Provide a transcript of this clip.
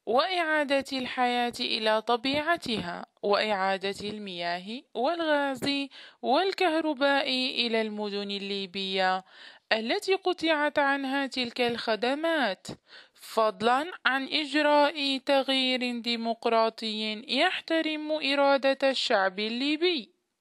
وإعادة الحياة إلى طبيعتها، وإعادة المياه والغاز والكهرباء إلى المدن الليبية التي قطعت عنها تلك الخدمات، فضلا عن إجراء تغيير ديمقراطي يحترم إرادة الشعب الليبي.